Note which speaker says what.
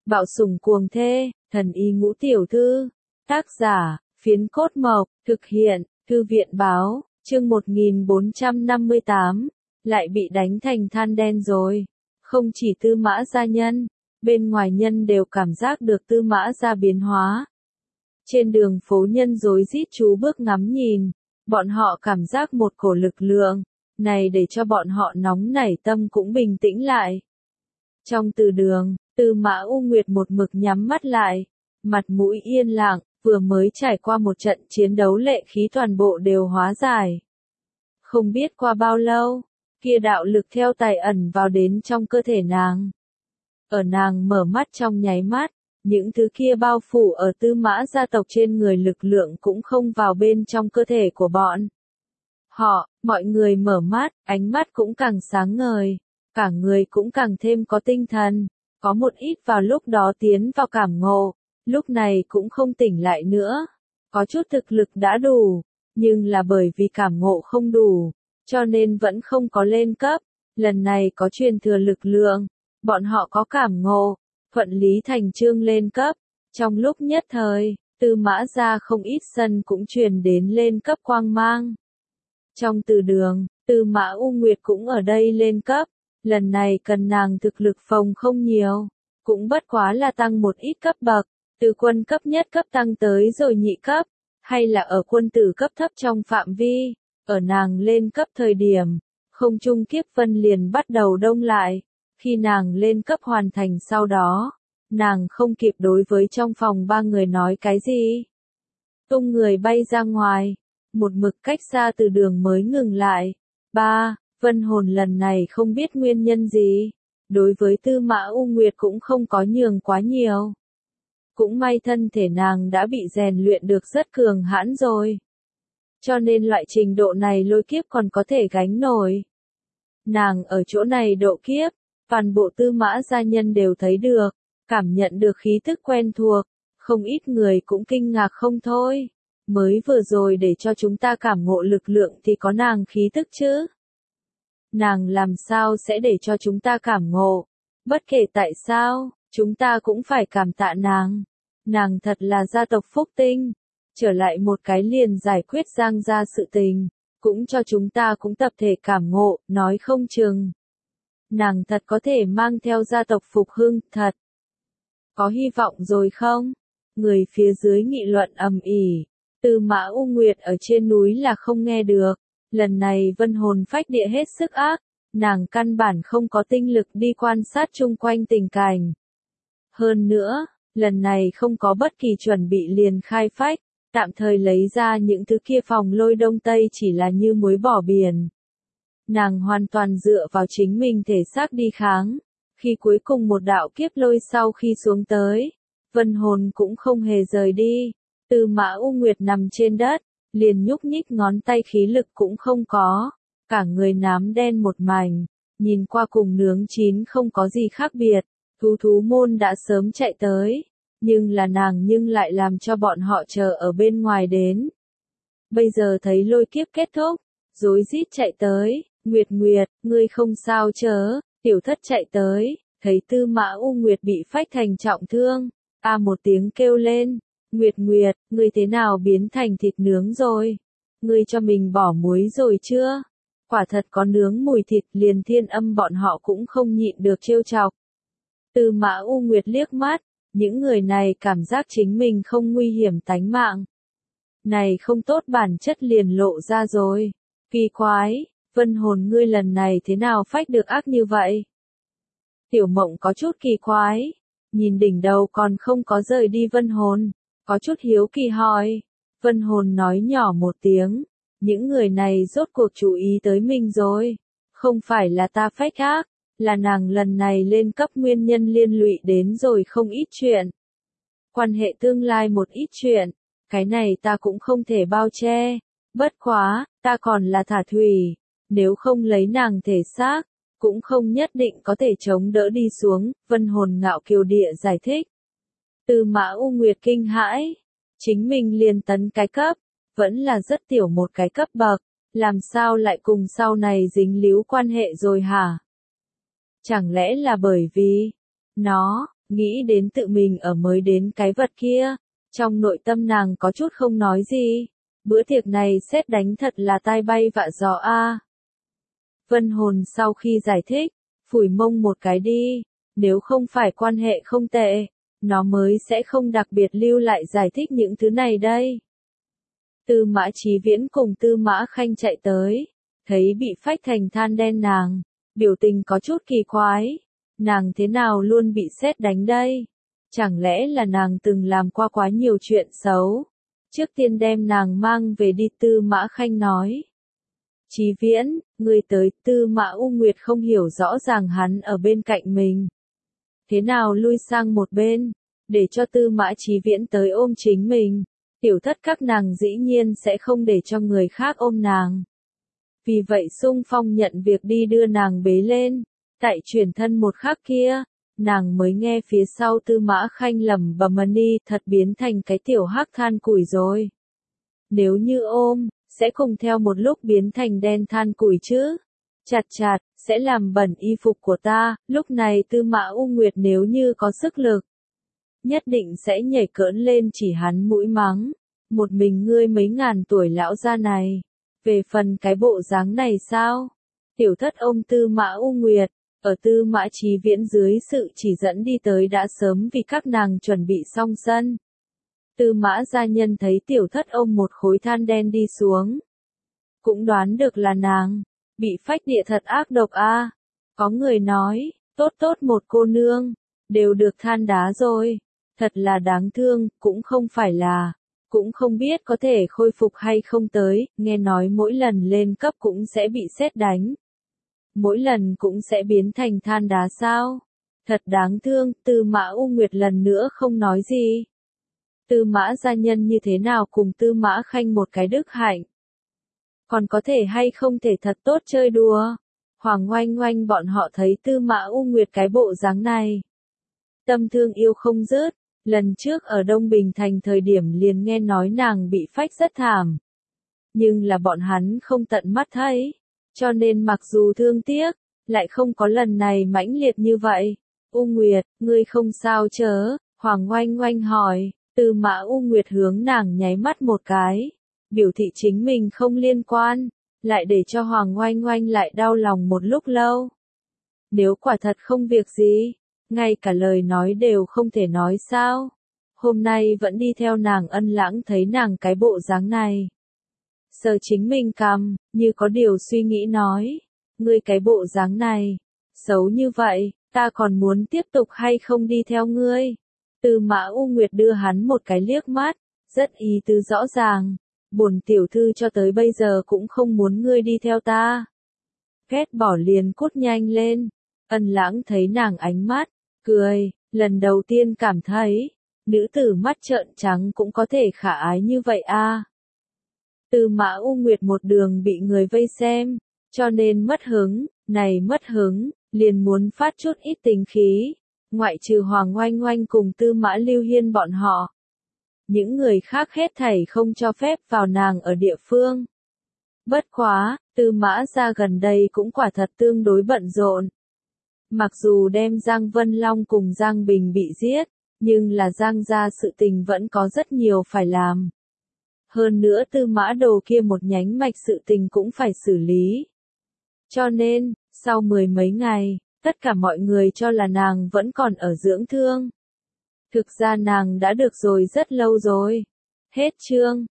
Speaker 1: Bạo sủng cuồng thê, thần y ngũ tiểu thư. Tác giả, Phiến Cốt Mộc, thực hiện, Thư viện báo, chương 1458, lại bị đánh thành than đen rồi. Không chỉ Tư Mã gia nhân, bên ngoài nhân đều cảm giác được Tư Mã gia biến hóa. Trên đường phố nhân rối rít chú bước ngắm nhìn, bọn họ cảm giác một cổ lực lượng, này để cho bọn họ nóng nảy tâm cũng bình tĩnh lại. Trong từ đường, Tư Mã U Nguyệt một mực nhắm mắt lại, mặt mũi yên lặng, vừa mới trải qua một trận chiến đấu lệ khí toàn bộ đều hóa giải. Không biết qua bao lâu, kia đạo lực theo tài ẩn vào đến trong cơ thể nàng. Ở nàng mở mắt trong nháy mắt, những thứ kia bao phủ ở Tư Mã gia tộc trên người lực lượng cũng không vào bên trong cơ thể của bọn. Mọi người mở mắt, ánh mắt cũng càng sáng ngời, cả người cũng càng thêm có tinh thần, có một ít vào lúc đó tiến vào cảm ngộ, lúc này cũng không tỉnh lại nữa, có chút thực lực đã đủ, nhưng là bởi vì cảm ngộ không đủ, cho nên vẫn không có lên cấp, lần này có truyền thừa lực lượng, bọn họ có cảm ngộ, thuận lý thành chương lên cấp, trong lúc nhất thời, Tư Mã gia không ít sân cũng truyền đến lên cấp quang mang. Trong từ đường, Tư Mã U Nguyệt cũng ở đây lên cấp, lần này cần nàng thực lực phòng không nhiều, cũng bất quá là tăng một ít cấp bậc, từ quân cấp nhất cấp tăng tới rồi nhị cấp, hay là ở quân tử cấp thấp trong phạm vi, ở nàng lên cấp thời điểm, không trung kiếp vân liền bắt đầu đông lại, khi nàng lên cấp hoàn thành sau đó, nàng không kịp đối với trong phòng ba người nói cái gì. Tung người bay ra ngoài, một mực cách xa từ đường mới ngừng lại. Vân hồn lần này không biết nguyên nhân gì, đối với Tư Mã U Nguyệt cũng không có nhường quá nhiều. Cũng may thân thể nàng đã bị rèn luyện được rất cường hãn rồi. Cho nên loại trình độ này lôi kiếp còn có thể gánh nổi. Nàng ở chỗ này độ kiếp, toàn bộ Tư Mã gia nhân đều thấy được, cảm nhận được khí tức quen thuộc, không ít người cũng kinh ngạc không thôi. Mới vừa rồi để cho chúng ta cảm ngộ lực lượng thì có nàng khí tức chứ. Nàng làm sao sẽ để cho chúng ta cảm ngộ? Bất kể tại sao, chúng ta cũng phải cảm tạ nàng. Nàng thật là gia tộc phúc tinh. Trở lại một cái liền giải quyết Giang gia sự tình. Cũng cho chúng ta cũng tập thể cảm ngộ, nói không chừng. Nàng thật có thể mang theo gia tộc phục hưng, thật. Có hy vọng rồi không? Người phía dưới nghị luận ầm ĩ. Tư Mã U Nguyệt ở trên núi là không nghe được. Lần này vân hồn phách địa hết sức ác, nàng căn bản không có tinh lực đi quan sát chung quanh tình cảnh. Hơn nữa, lần này không có bất kỳ chuẩn bị liền khai phách, tạm thời lấy ra những thứ kia phòng lôi đông tây chỉ là như muối bỏ biển. Nàng hoàn toàn dựa vào chính mình thể xác đi kháng, khi cuối cùng một đạo kiếp lôi sau khi xuống tới, vân hồn cũng không hề rời đi. Tư Mã U Nguyệt nằm trên đất, liền nhúc nhích ngón tay khí lực cũng không có, cả người nám đen một mảnh, nhìn qua cùng nướng chín không có gì khác biệt, thú môn đã sớm chạy tới, nhưng là nàng nhưng lại làm cho bọn họ chờ ở bên ngoài đến. Bây giờ thấy lôi kiếp kết thúc, rối rít chạy tới, Nguyệt, ngươi không sao chớ, tiểu thất chạy tới, thấy Tư Mã U Nguyệt bị phách thành trọng thương, một tiếng kêu lên. Nguyệt, ngươi thế nào biến thành thịt nướng rồi? Ngươi cho mình bỏ muối rồi chưa? Quả thật có nướng mùi thịt, liền Thiên Âm bọn họ cũng không nhịn được trêu chọc. Tư Mã U Nguyệt liếc mắt, những người này cảm giác chính mình không nguy hiểm tánh mạng. Này không tốt bản chất liền lộ ra rồi. Kỳ quái, vân hồn ngươi lần này thế nào phách được ác như vậy? Tiểu Mộng có chút kỳ quái, nhìn đỉnh đầu còn không có rời đi vân hồn. Có chút hiếu kỳ hỏi, vân hồn nói nhỏ một tiếng, những người này rốt cuộc chú ý tới mình rồi, không phải là ta phách ác, là nàng lần này lên cấp nguyên nhân liên lụy đến rồi không ít chuyện. Quan hệ tương lai một ít chuyện, cái này ta cũng không thể bao che, bất quá, ta còn là thả thủy, nếu không lấy nàng thể xác, cũng không nhất định có thể chống đỡ đi xuống, vân hồn ngạo kiều địa giải thích. Tư Mã U Nguyệt kinh hãi, chính mình liền tấn cái cấp, vẫn là rất tiểu một cái cấp bậc, làm sao lại cùng sau này dính líu quan hệ rồi hả? Chẳng lẽ là bởi vì, nó, nghĩ đến tự mình ở mới đến cái vật kia, trong nội tâm nàng có chút không nói gì. Bữa tiệc này sét đánh thật là tai bay vạ gió a. Vân Hồn sau khi giải thích, phủi mông một cái đi, nếu không phải quan hệ không tệ, nó mới sẽ không đặc biệt lưu lại giải thích những thứ này đây. Tư Mã Chí Viễn cùng Tư Mã Khanh chạy tới, thấy bị phách thành than đen nàng, biểu tình có chút kỳ quái, nàng thế nào luôn bị sét đánh đây? Chẳng lẽ là nàng từng làm qua quá nhiều chuyện xấu? Trước tiên đem nàng mang về đi, Tư Mã Khanh nói. Chí Viễn, người tới, Tư Mã U Nguyệt không hiểu rõ ràng hắn ở bên cạnh mình. Thế nào lui sang một bên, để cho Tư Mã Chí Viễn tới ôm chính mình. Tiểu thất các nàng dĩ nhiên sẽ không để cho người khác ôm nàng. Vì vậy xung phong nhận việc đi đưa nàng bế lên. Tại chuyển thân một khắc kia, nàng mới nghe phía sau Tư Mã Khanh lẩm bẩm đi, thật biến thành cái tiểu hắc than củi rồi. Nếu như ôm, sẽ cùng theo một lúc biến thành đen than củi chứ. Chặt chặt, sẽ làm bẩn y phục của ta. Lúc này Tư Mã U Nguyệt nếu như có sức lực, nhất định sẽ nhảy cỡn lên chỉ hắn mũi mắng. Một mình ngươi mấy ngàn tuổi lão gia này. Về phần cái bộ dáng này sao? Tiểu thất ôm Tư Mã U Nguyệt, ở Tư Mã Chí Viễn dưới sự chỉ dẫn đi tới đã sớm vì các nàng chuẩn bị xong sân. Tư Mã gia nhân thấy tiểu thất ôm một khối than đen đi xuống. Cũng đoán được là nàng, bị phách địa thật ác độc a. Có người nói, tốt tốt một cô nương, đều được than đá rồi. Thật là đáng thương, cũng không phải là, cũng không biết có thể khôi phục hay không tới, nghe nói mỗi lần lên cấp cũng sẽ bị sét đánh. Mỗi lần cũng sẽ biến thành than đá sao? Thật đáng thương, Tư Mã U Nguyệt lần nữa không nói gì. Tư Mã gia nhân như thế nào cùng Tư Mã Khanh một cái đức hạnh. Còn có thể hay không thể thật tốt chơi đùa. Hoàng Oanh Oanh bọn họ thấy Tư Mã U Nguyệt cái bộ dáng này. Tâm thương yêu không dứt, lần trước ở Đông Bình Thành thời điểm liền nghe nói nàng bị phách rất thảm. Nhưng là bọn hắn không tận mắt thấy, cho nên mặc dù thương tiếc, lại không có lần này mãnh liệt như vậy. U Nguyệt, ngươi không sao chớ? Hoàng Oanh Oanh hỏi. Tư Mã U Nguyệt hướng nàng nháy mắt một cái, biểu thị chính mình không liên quan, lại để cho Hoàng Oanh Oanh lại đau lòng một lúc lâu. Nếu quả thật không việc gì, ngay cả lời nói đều không thể nói sao? Hôm nay vẫn đi theo nàng Ân Lãng thấy nàng cái bộ dáng này. Sờ chính mình cằm, như có điều suy nghĩ nói, ngươi cái bộ dáng này, xấu như vậy, ta còn muốn tiếp tục hay không đi theo ngươi? Tư Mã U Nguyệt đưa hắn một cái liếc mắt, rất ý tứ rõ ràng, bổn tiểu thư cho tới bây giờ cũng không muốn ngươi đi theo ta. Ghét bỏ liền cút nhanh lên. Ân Lãng thấy nàng ánh mắt, cười, lần đầu tiên cảm thấy, nữ tử mắt trợn trắng cũng có thể khả ái như vậy a. Tư Mã U Nguyệt một đường bị người vây xem, cho nên mất hứng, này mất hứng, liền muốn phát chút ít tình khí. Ngoại trừ Hoàng Oanh Oanh cùng Tư Mã Lưu Hiên bọn họ. Những người khác hết thảy không cho phép vào nàng ở địa phương. Bất quá, Tư Mã gia gần đây cũng quả thật tương đối bận rộn. Mặc dù đem Giang Vân Long cùng Giang Bình bị giết, nhưng là Giang gia sự tình vẫn có rất nhiều phải làm. Hơn nữa Tư Mã Đồ kia một nhánh mạch sự tình cũng phải xử lý. Cho nên, sau 10 mấy ngày, tất cả mọi người cho là nàng vẫn còn ở dưỡng thương. Thực ra nàng đã được rồi rất lâu rồi. Hết chương.